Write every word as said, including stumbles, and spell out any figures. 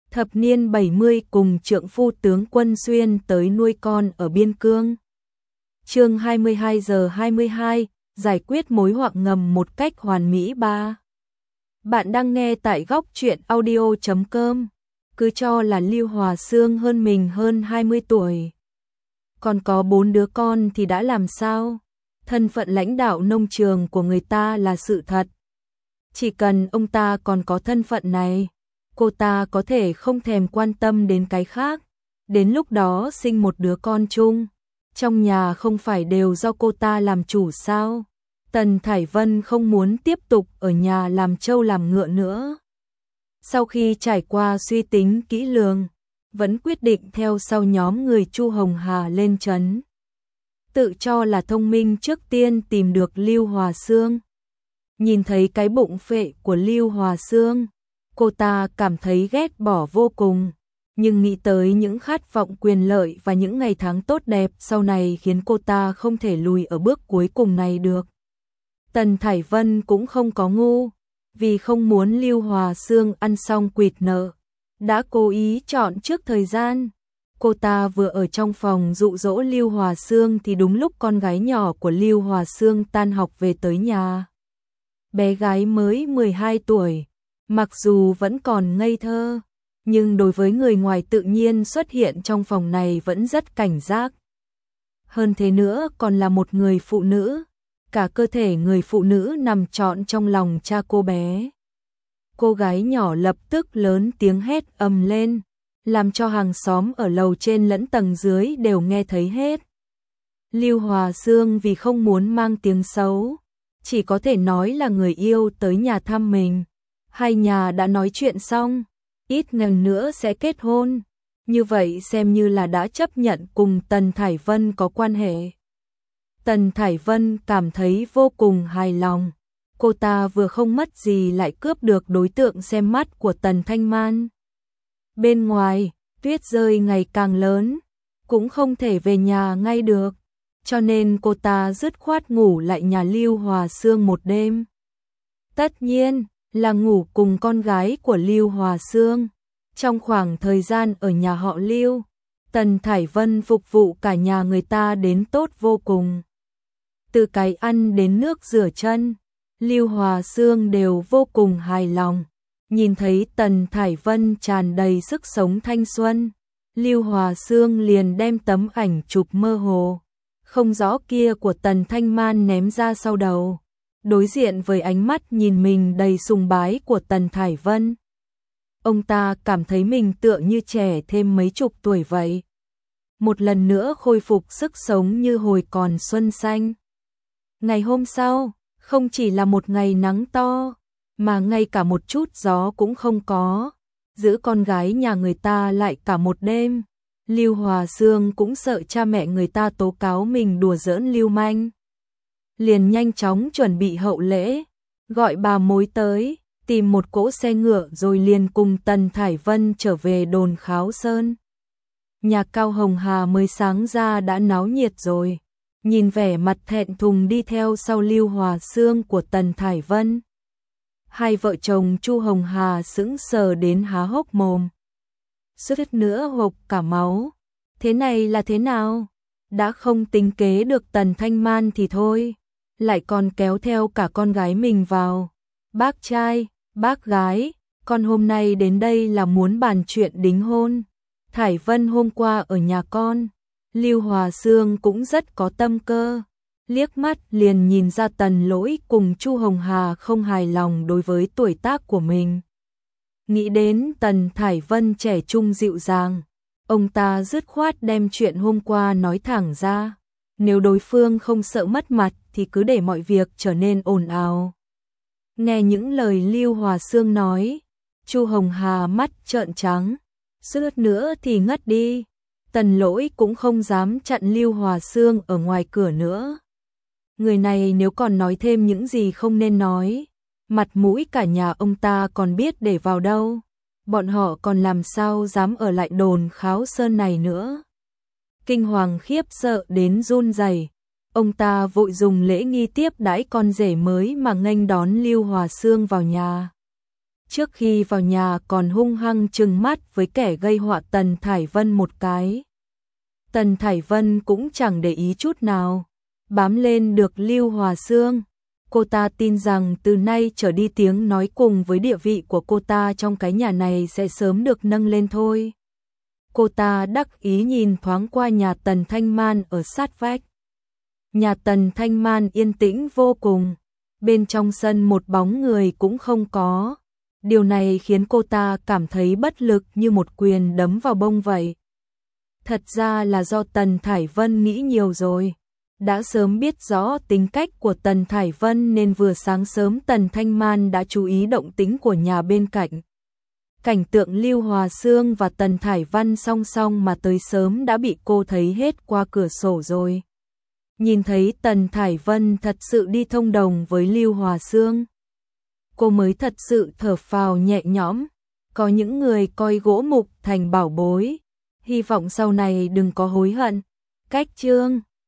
Thập niên bảy mươi cùng trượng phu tướng Quân Xuyên tới nuôi con ở biên cương. Chương hai mươi hai giờ hai mươi hai, giải quyết mối họa ngầm một cách hoàn mỹ ba. Bạn đang nghe tại góc truyện audio chấm com. Cứ cho là Lưu Hòa Xương hơn mình hơn hai mươi tuổi. Còn có bốn đứa con thì đã làm sao? Thân phận lãnh đạo nông trường của người ta là sự thật. Chỉ cần ông ta còn có thân phận này, cô ta có thể không thèm quan tâm đến cái khác. Đến lúc đó sinh một đứa con chung, trong nhà không phải đều do cô ta làm chủ sao? Tần Thải Vân không muốn tiếp tục ở nhà làm trâu làm ngựa nữa. Sau khi trải qua suy tính kỹ lường, vẫn quyết định theo sau nhóm người Chu Hồng Hà lên trấn. Tự cho là thông minh trước tiên tìm được Lưu Hòa Xương. Nhìn thấy cái bụng phệ của Lưu Hòa Xương, cô ta cảm thấy ghét bỏ vô cùng, nhưng nghĩ tới những khát vọng quyền lợi và những ngày tháng tốt đẹp sau này khiến cô ta không thể lùi ở bước cuối cùng này được. Tần Thải Vân cũng không có ngu, vì không muốn Lưu Hòa Xương ăn xong quỵt nợ, đã cố ý chọn trước thời gian. Cô ta vừa ở trong phòng dụ dỗ Lưu Hòa Xương thì đúng lúc con gái nhỏ của Lưu Hòa Xương tan học về tới nhà. Bé gái mới mười hai tuổi, mặc dù vẫn còn ngây thơ, nhưng đối với người ngoài tự nhiên xuất hiện trong phòng này vẫn rất cảnh giác. Hơn thế nữa còn là một người phụ nữ, cả cơ thể người phụ nữ nằm trọn trong lòng cha cô bé. Cô gái nhỏ lập tức lớn tiếng hét ầm lên, làm cho hàng xóm ở lầu trên lẫn tầng dưới đều nghe thấy hết. Lưu Hòa Xương vì không muốn mang tiếng xấu, chỉ có thể nói là người yêu tới nhà thăm mình. Hai nhà đã nói chuyện xong, ít ngày nữa sẽ kết hôn. Như vậy xem như là đã chấp nhận cùng Tần Thải Vân có quan hệ. Tần Thải Vân cảm thấy vô cùng hài lòng. Cô ta vừa không mất gì lại cướp được đối tượng xem mắt của Tần Thanh Man. Bên ngoài, tuyết rơi ngày càng lớn, cũng không thể về nhà ngay được, cho nên cô ta dứt khoát ngủ lại nhà Lưu Hòa Xương một đêm. Tất nhiên là ngủ cùng con gái của Lưu Hòa Xương. Trong khoảng thời gian ở nhà họ Lưu, Tần Thải Vân phục vụ cả nhà người ta đến tốt vô cùng. Từ cái ăn đến nước rửa chân, Lưu Hòa Xương đều vô cùng hài lòng. Nhìn thấy Tần Thải Vân tràn đầy sức sống thanh xuân, Lưu Hòa Xương liền đem tấm ảnh chụp mơ hồ, không rõ kia của Tần Thanh Man ném ra sau đầu. Đối diện với ánh mắt nhìn mình đầy sùng bái của Tần Thải Vân, ông ta cảm thấy mình tựa như trẻ thêm mấy chục tuổi vậy. Một lần nữa khôi phục sức sống như hồi còn xuân xanh. Ngày hôm sau, không chỉ là một ngày nắng to, mà ngay cả một chút gió cũng không có. Giữ con gái nhà người ta lại cả một đêm. Lưu Hòa Xương cũng sợ cha mẹ người ta tố cáo mình đùa giỡn lưu manh, liền nhanh chóng chuẩn bị hậu lễ, gọi bà mối tới, tìm một cỗ xe ngựa rồi liền cùng Tần Thải Vân trở về đồn Kháo Sơn. Nhà Cao Hồng Hà mới sáng ra đã náo nhiệt rồi. Nhìn vẻ mặt thẹn thùng đi theo sau Lưu Hòa Xương của Tần Thải Vân, hai vợ chồng Chu Hồng Hà sững sờ đến há hốc mồm, suýt nữa hộc cả máu. Thế này là thế nào? Đã không tính kế được Tần Thanh Man thì thôi, lại còn kéo theo cả con gái mình vào. Bác trai, bác gái, con hôm nay đến đây là muốn bàn chuyện đính hôn. Thải Vân hôm qua ở nhà con. Lưu Hòa Xương cũng rất có tâm cơ, liếc mắt liền nhìn ra Tần Lỗi cùng Chu Hồng Hà không hài lòng đối với tuổi tác của mình. Nghĩ đến Tần Thải Vân trẻ trung dịu dàng, ông ta dứt khoát đem chuyện hôm qua nói thẳng ra. Nếu đối phương không sợ mất mặt thì cứ để mọi việc trở nên ồn ào. Nghe những lời Lưu Hòa Xương nói, Chu Hồng Hà mắt trợn trắng, suýt nữa thì ngất đi. Tần Lỗi cũng không dám chặn Lưu Hòa Xương ở ngoài cửa nữa. Người này nếu còn nói thêm những gì không nên nói, mặt mũi cả nhà ông ta còn biết để vào đâu. Bọn họ còn làm sao dám ở lại đồn Kháo Sơn này nữa. Kinh hoàng khiếp sợ đến run rẩy, ông ta vội dùng lễ nghi tiếp đãi con rể mới mà nghênh đón Lưu Hòa Xương vào nhà. Trước khi vào nhà còn hung hăng trừng mắt với kẻ gây họa Tần Thải Vân một cái. Tần Thải Vân cũng chẳng để ý chút nào, bám lên được Lưu Hòa Xương. Cô ta tin rằng từ nay trở đi tiếng nói cùng với địa vị của cô ta trong cái nhà này sẽ sớm được nâng lên thôi. Cô ta đắc ý nhìn thoáng qua nhà Tần Thanh Man ở sát vách. Nhà Tần Thanh Man yên tĩnh vô cùng, bên trong sân một bóng người cũng không có. Điều này khiến cô ta cảm thấy bất lực như một quyền đấm vào bông vậy. Thật ra là do Tần Thải Vân nghĩ nhiều rồi. Đã sớm biết rõ tính cách của Tần Thải Vân nên vừa sáng sớm Tần Thanh Man đã chú ý động tĩnh của nhà bên cạnh. Cảnh tượng Lưu Hòa Xương và Tần Thải Vân song song mà tới sớm đã bị cô thấy hết qua cửa sổ rồi. Nhìn thấy Tần Thải Vân thật sự đi thông đồng với Lưu Hòa Xương, cô mới thật sự thở phào nhẹ nhõm. Có những người coi gỗ mục thành bảo bối, hy vọng sau này đừng có hối hận. Cách chương